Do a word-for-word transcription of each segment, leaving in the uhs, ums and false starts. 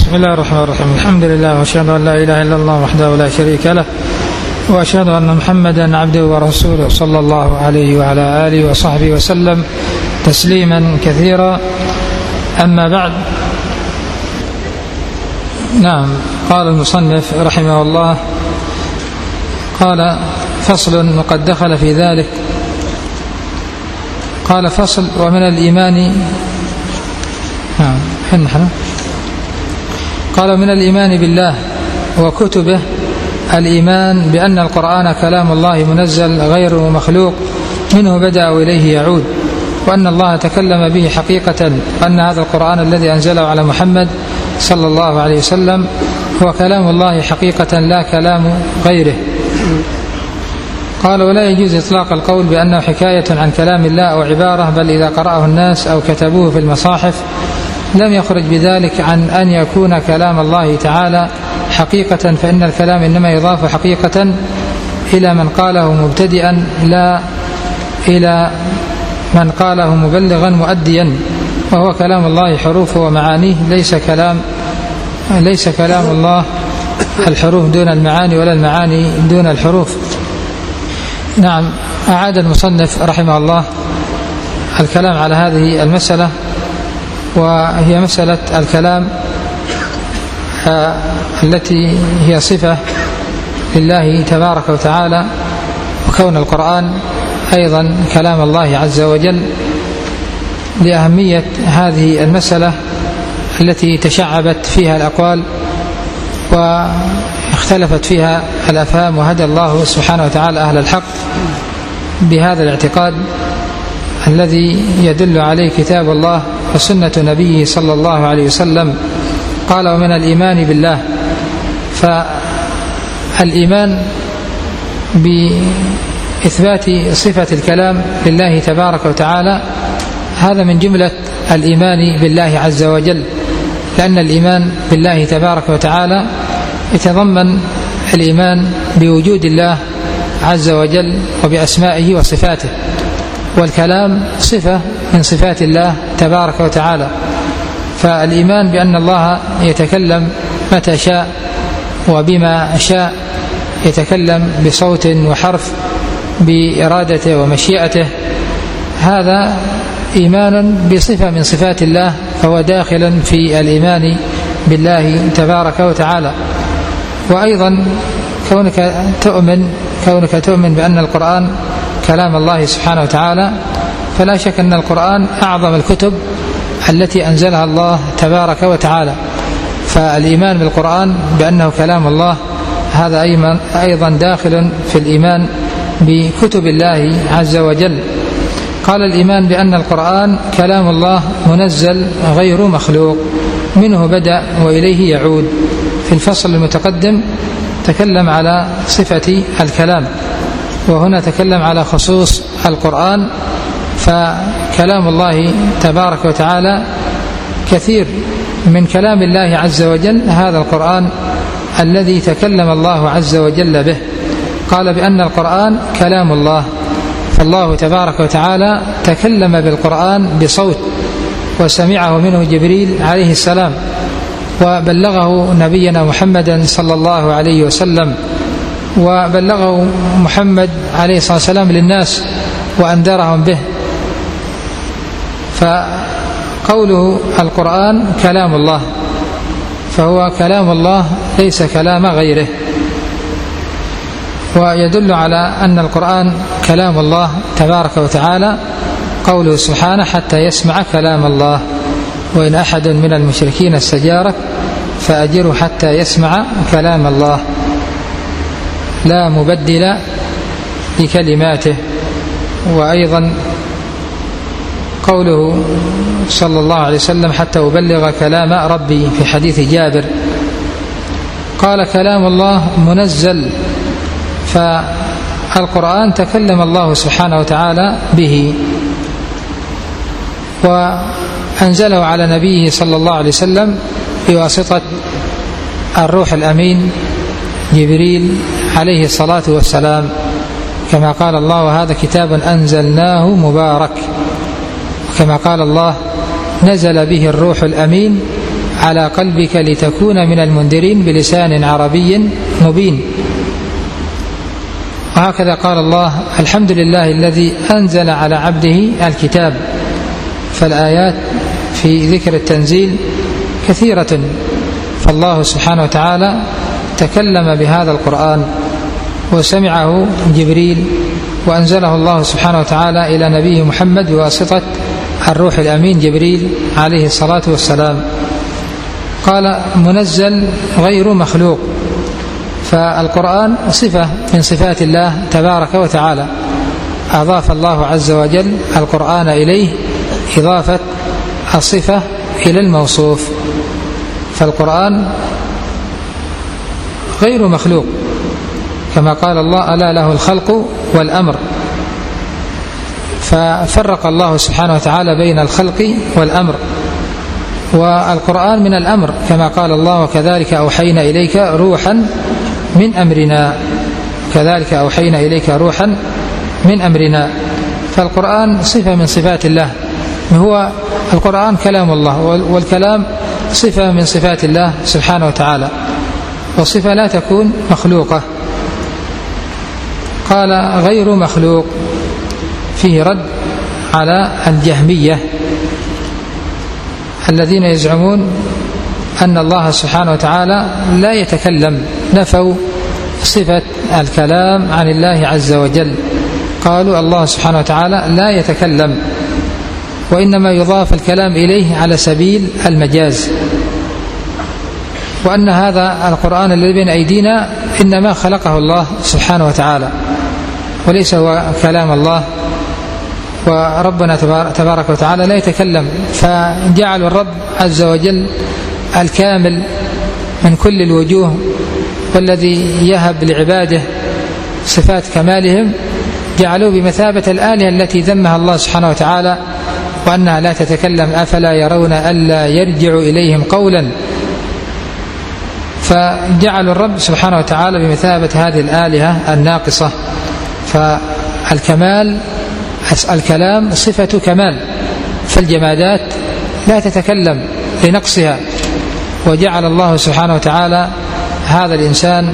بسم الله الرحمن الرحيم. الحمد لله وأشهد أن لا إله إلا الله وحده لا شريك له، وأشهد أن محمدا عبده ورسوله صلى الله عليه وعلى آله وصحبه وسلم تسليما كثيرا. أما بعد، نعم، قال المصنف رحمه الله: قال فصل وقد دخل في ذلك. قال فصل: ومن الإيمان نعم حنحن قال من الإيمان بالله وكتبه الإيمان بأن القرآن كلام الله منزل غير مخلوق، منه بدأ وإليه يعود، وأن الله تكلم به حقيقة، وأن هذا القرآن الذي أنزله على محمد صلى الله عليه وسلم هو كلام الله حقيقة لا كلام غيره. قال: ولا يجوز إطلاق القول بأنه حكاية عن كلام الله أو عبارة، بل إذا قرأه الناس أو كتبوه في المصاحف لم يخرج بذلك عن أن يكون كلام الله تعالى حقيقة، فإن الكلام إنما يضاف حقيقة إلى من قاله مبتدئا لا إلى من قاله مبلغا مؤديا، وهو كلام الله حروفه ومعانيه، ليس كلام ليس كلام الله الحروف دون المعاني ولا المعاني دون الحروف. نعم، أعاد المصنف رحمه الله الكلام على هذه المسألة، وهي مسألة الكلام التي هي صفة لله تبارك وتعالى، وكون القرآن أيضا كلام الله عز وجل، لأهمية هذه المسألة التي تشعبت فيها الأقوال واختلفت فيها الأفهام، وهدى الله سبحانه وتعالى أهل الحق بهذا الاعتقاد الذي يدل عليه كتاب الله وسنة نبيه صلى الله عليه وسلم. قال: ومن الإيمان بالله. فالإيمان بإثبات صفة الكلام لله تبارك وتعالى هذا من جملة الإيمان بالله عز وجل، لأن الإيمان بالله تبارك وتعالى يتضمن الإيمان بوجود الله عز وجل وبأسمائه وصفاته، والكلام صفة من صفات الله تبارك وتعالى. فالإيمان بأن الله يتكلم متى شاء وبما شاء، يتكلم بصوت وحرف بإرادته ومشيئته، هذا إيمان بصفة من صفات الله، فهو داخل في الإيمان بالله تبارك وتعالى. وأيضا كونك تؤمن كونك تؤمن بأن القرآن كلام الله سبحانه وتعالى، فلا شك أن القرآن أعظم الكتب التي أنزلها الله تبارك وتعالى. فالإيمان بالقرآن بأنه كلام الله هذا أيضا داخل في الإيمان بكتب الله عز وجل. قال: الإيمان بأن القرآن كلام الله منزل غير مخلوق، منه بدأ وإليه يعود. في الفصل المتقدم تكلم على صفة الكلام، وهنا تكلم على خصوص القرآن. فكلام الله تبارك وتعالى كثير من كلام الله عز وجل هذا القرآن الذي تكلم الله عز وجل به. قال بأن القرآن كلام الله، فالله تبارك وتعالى تكلم بالقرآن بصوت، وسمعه منه جبريل عليه السلام، وبلغه نبينا محمدا صلى الله عليه وسلم، وبلغه محمد عليه الصلاة والسلام للناس وأنذرهم به. فقوله القرآن كلام الله، فهو كلام الله ليس كلام غيره. ويدل على أن القرآن كلام الله تبارك وتعالى قوله سبحانه: حتى يسمع كلام الله، وإن أحد من المشركين استجارك فأجره حتى يسمع كلام الله، لا مبدل لكلماته. وأيضا قوله صلى الله عليه وسلم: حتى أبلغ كلام ربي، في حديث جابر. قال: كلام الله منزل، فالقرآن تكلم الله سبحانه وتعالى به، وأنزله على نبيه صلى الله عليه وسلم بواسطة الروح الأمين جبريل عليه الصلاة والسلام، كما قال الله: وهذا كتاب أنزلناه مبارك. كما قال الله: نزل به الروح الأمين على قلبك لتكون من المنذرين بلسان عربي مبين. وهكذا قال الله: الحمد لله الذي أنزل على عبده الكتاب. فالآيات في ذكر التنزيل كثيرة، فالله سبحانه وتعالى تكلم بهذا القرآن وسمعه جبريل، وأنزله الله سبحانه وتعالى إلى نبيه محمد بواسطة الروح الأمين جبريل عليه الصلاة والسلام. قال: منزل غير مخلوق. فالقرآن صفة من صفات الله تبارك وتعالى، أضاف الله عز وجل القرآن إليه إضافة الصفة إلى الموصوف. فالقرآن غير مخلوق، كما قال الله: ألا له الخلق والأمر. ففرق الله سبحانه وتعالى بين الخلق والأمر. والقرآن من الأمر، كما قال الله: وكذلك أوحينا إليك روحا من أمرنا. كذلك أوحينا إليك روحا من أمرنا. فالقرآن صفة من صفات الله، هو القرآن كلام الله، والكلام صفة من صفات الله سبحانه وتعالى، وصفة لا تكون مخلوقة. قال: غير مخلوق، فيه رد على الجهمية الذين يزعمون أن الله سبحانه وتعالى لا يتكلم، نفوا صفة الكلام عن الله عز وجل. قالوا الله سبحانه وتعالى لا يتكلم، وإنما يضاف الكلام إليه على سبيل المجاز، وأن هذا القرآن الذي بين أيدينا إنما خلقه الله سبحانه وتعالى وليس هو كلام الله، وربنا تبارك وتعالى لا يتكلم. فجعل الرب عز وجل الكامل من كل الوجوه، والذي يهب لعباده صفات كمالهم جعلوه بمثابة الآلهة التي ذمها الله سبحانه وتعالى وأنها لا تتكلم: أفلا يرون ألا يرجع إليهم قولا. فجعلوا الرب سبحانه وتعالى بمثابة هذه الآلهة الناقصة. فالكمال الكلام صفة كمال، فالجمادات لا تتكلم لنقصها، وجعل الله سبحانه وتعالى هذا الإنسان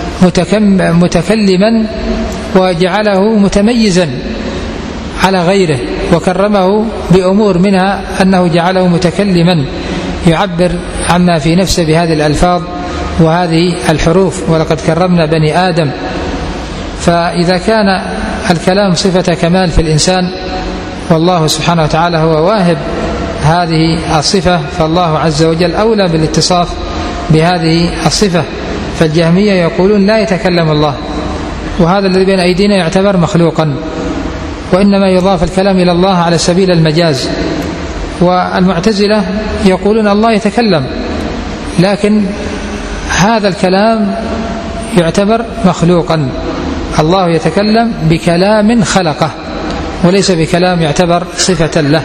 متكلما، وجعله متميزا على غيره، وكرمه بأمور منها أنه جعله متكلما يعبر عما في نفسه بهذه الألفاظ وهذه الحروف: ولقد كرمنا بني آدم. فإذا كان الكلام صفة كمال في الإنسان، والله سبحانه وتعالى هو واهب هذه الصفة، فالله عز وجل أولى بالاتصاف بهذه الصفة. فالجهمية يقولون لا يتكلم الله، وهذا الذي بين أيدينا يعتبر مخلوقا، وإنما يضاف الكلام إلى الله على سبيل المجاز. والمعتزلة يقولون الله يتكلم، لكن هذا الكلام يعتبر مخلوقا. الله يتكلم بكلام خلقه، وليس بكلام يعتبر صفة له.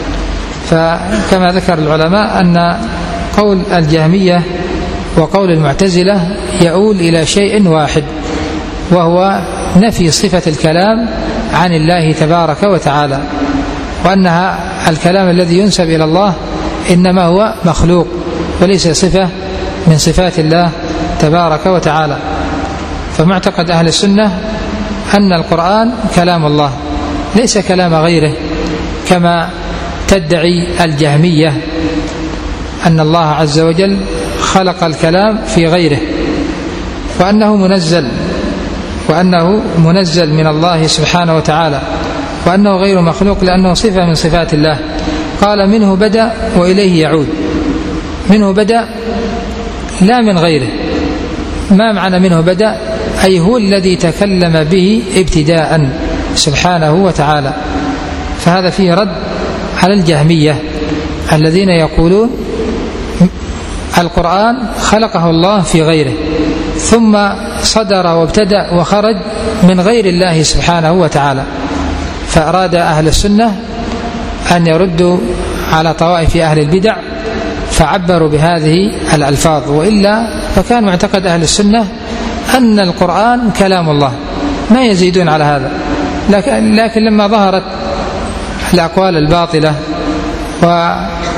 فكما ذكر العلماء أن قول الجهمية وقول المعتزلة يؤول إلى شيء واحد، وهو نفي صفة الكلام عن الله تبارك وتعالى، وأنها الكلام الذي ينسب إلى الله إنما هو مخلوق وليس صفة من صفات الله تبارك وتعالى. فمعتقد أهل السنة أن القرآن كلام الله ليس كلام غيره، كما تدعي الجهمية أن الله عز وجل خلق الكلام في غيره، وأنه منزل وأنه منزل من الله سبحانه وتعالى، وأنه غير مخلوق لأنه صفة من صفات الله. قال: منه بدأ وإليه يعود. منه بدأ لا من غيره. ما معنى منه بدأ؟ أي هو الذي تكلم به ابتداء سبحانه وتعالى. فهذا فيه رد على الجهمية الذين يقولون القرآن خلقه الله في غيره، ثم صدر وابتدأ وخرج من غير الله سبحانه وتعالى. فأراد أهل السنة أن يردوا على طوائف أهل البدع فعبروا بهذه الألفاظ، وإلا فكان معتقد أهل السنة أن القرآن كلام الله، ما يزيدون على هذا. لكن, لكن لما ظهرت الأقوال الباطلة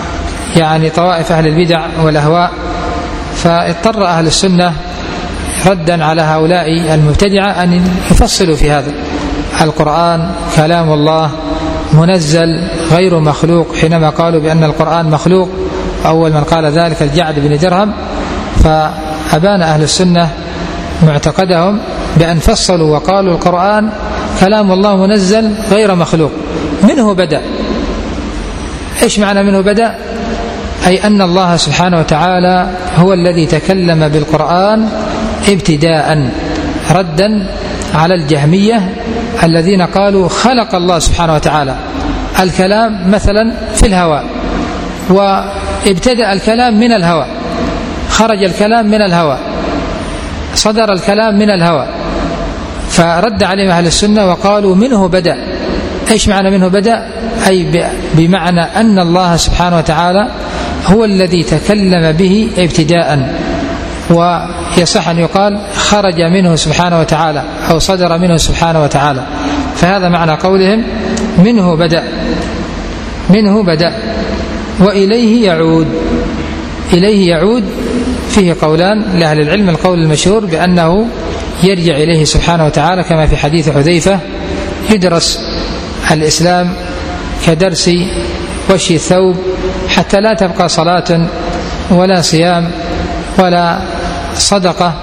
يعني طوائف أهل البدع والأهواء. فاضطر أهل السنة ردا على هؤلاء المبتدعة أن يفصلوا في هذا: القرآن كلام الله منزل غير مخلوق، حينما قالوا بأن القرآن مخلوق أول من قال ذلك الجعد بن درهم. فأبان أهل السنة معتقدهم بأن فصلوا وقالوا القرآن كلام الله منزل غير مخلوق، منه بدأ. إيش معنى منه بدأ؟ أي أن الله سبحانه وتعالى هو الذي تكلم بالقرآن ابتداء، ردا على الجهمية الذين قالوا خلق الله سبحانه وتعالى الكلام مثلا في الهواء، وابتدأ الكلام من الهواء، خرج الكلام من الهواء، صدر الكلام من الهواء. فرد عليهم أهل السنة وقالوا منه بدأ. إيش معنى منه بدأ؟ أي بمعنى أن الله سبحانه وتعالى هو الذي تكلم به ابتداء، ويصح أن يقال خرج منه سبحانه وتعالى أو صدر منه سبحانه وتعالى. فهذا معنى قولهم منه بدأ، منه بدأ وإليه يعود. إليه يعود فيه قولان لأهل العلم: القول المشهور بأنه يرجع إليه سبحانه وتعالى، كما في حديث حذيفة: يدرس الإسلام كدرس وشي الثوب حتى لا تبقى صلاة ولا صيام ولا صدقة،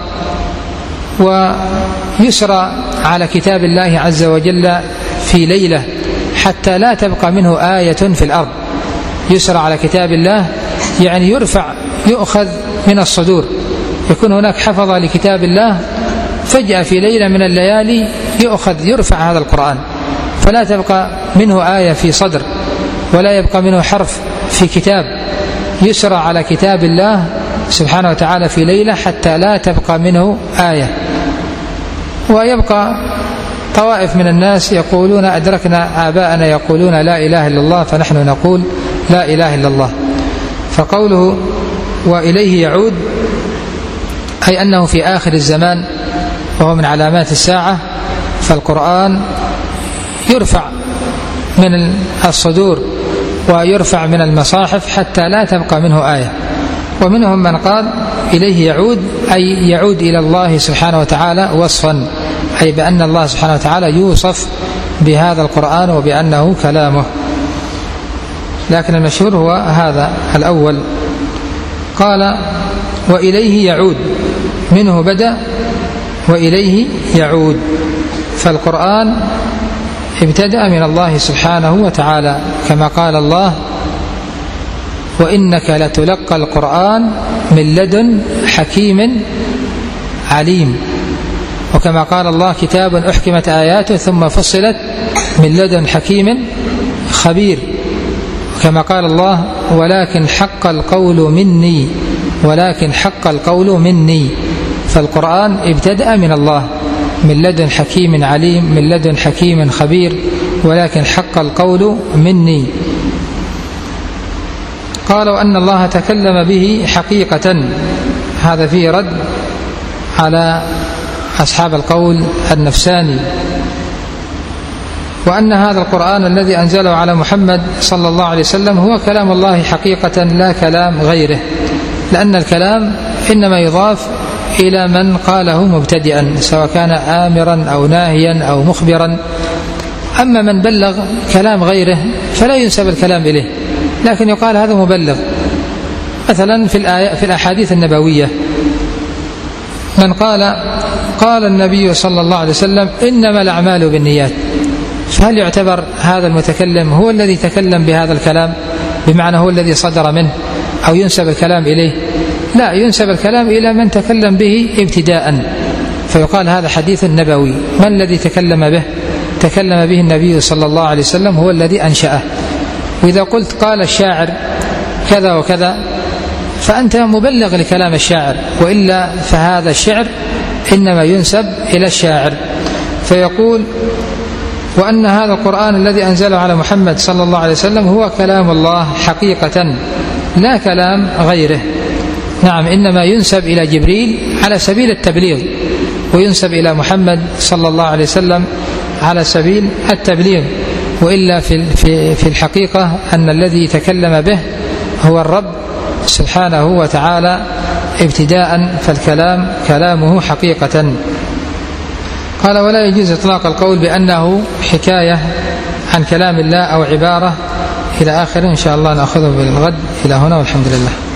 ويسرى على كتاب الله عز وجل في ليلة حتى لا تبقى منه آية في الأرض. يسرى على كتاب الله يعني يرفع، يؤخذ من الصدور، يكون هناك حفظة لكتاب الله، فجأة في ليلة من الليالي يؤخذ يرفع هذا القرآن، فلا تبقى منه آية في صدر ولا يبقى منه حرف في كتاب. يسرى على كتاب الله سبحانه وتعالى في ليلة حتى لا تبقى منه آية. ويبقى طوائف من الناس يقولون أدركنا آباءنا يقولون لا إله إلا الله فنحن نقول لا إله إلا الله. فقوله وإليه يعود أي أنه في آخر الزمان وهو من علامات الساعة، فالقرآن يرفع من الصدور ويرفع من المصاحف حتى لا تبقى منه آية. ومنهم من قال إليه يعود أي يعود إلى الله سبحانه وتعالى وصفا، أي بأن الله سبحانه وتعالى يوصف بهذا القرآن وبأنه كلامه. لكن المشهور هو هذا الأول. قال وإليه يعود، منه بدأ وإليه يعود. فالقرآن ابتدأ من الله سبحانه وتعالى، كما قال الله وإنك لتلقى القرآن من لدن حكيم عليم. وكما قال الله كتاب أحكمت آياته ثم فصلت من لدن حكيم خبير. وكما قال الله ولكن حق القول مني، ولكن حق القول مني. فالقرآن ابتدأ من الله من لدن حكيم عليم، من لدن حكيم خبير، ولكن حق القول مني. قالوا أن الله تكلم به حقيقة، هذا فيه رد على أصحاب القول النفساني، وأن هذا القرآن الذي أنزله على محمد صلى الله عليه وسلم هو كلام الله حقيقة لا كلام غيره، لأن الكلام إنما يضاف إلى من قاله مبتدئا سواء كان آمرا أو ناهيا أو مخبرا. أما من بلغ كلام غيره فلا ينسب الكلام إليه، لكن يقال هذا مبلغ. مثلا في الآية في الأحاديث النبوية من قال قال النبي صلى الله عليه وسلم إنما الأعمال بالنيات، فهل يعتبر هذا المتكلم هو الذي تكلم بهذا الكلام بمعنى هو الذي صدر منه أو ينسب الكلام إليه؟ لا، ينسب الكلام إلى من تكلم به ابتداء، فيقال هذا حديث نبوي. من الذي تكلم به؟ تكلم به النبي صلى الله عليه وسلم، هو الذي أنشأه. وإذا قلت قال الشاعر كذا وكذا فأنت مبلغ لكلام الشاعر، وإلا فهذا الشعر إنما ينسب إلى الشاعر. فيقول وأن هذا القرآن الذي أنزله على محمد صلى الله عليه وسلم هو كلام الله حقيقة لا كلام غيره. نعم، إنما ينسب إلى جبريل على سبيل التبليغ، وينسب إلى محمد صلى الله عليه وسلم على سبيل التبليغ، وإلا في في الحقيقة أن الذي تكلم به هو الرب سبحانه وتعالى ابتداء، فالكلام كلامه حقيقة. قال: ولا يجوز إطلاق القول بأنه حكاية عن كلام الله أو عبارة إلى آخره. إن شاء الله نأخذه بالغد. إلى هنا والحمد لله.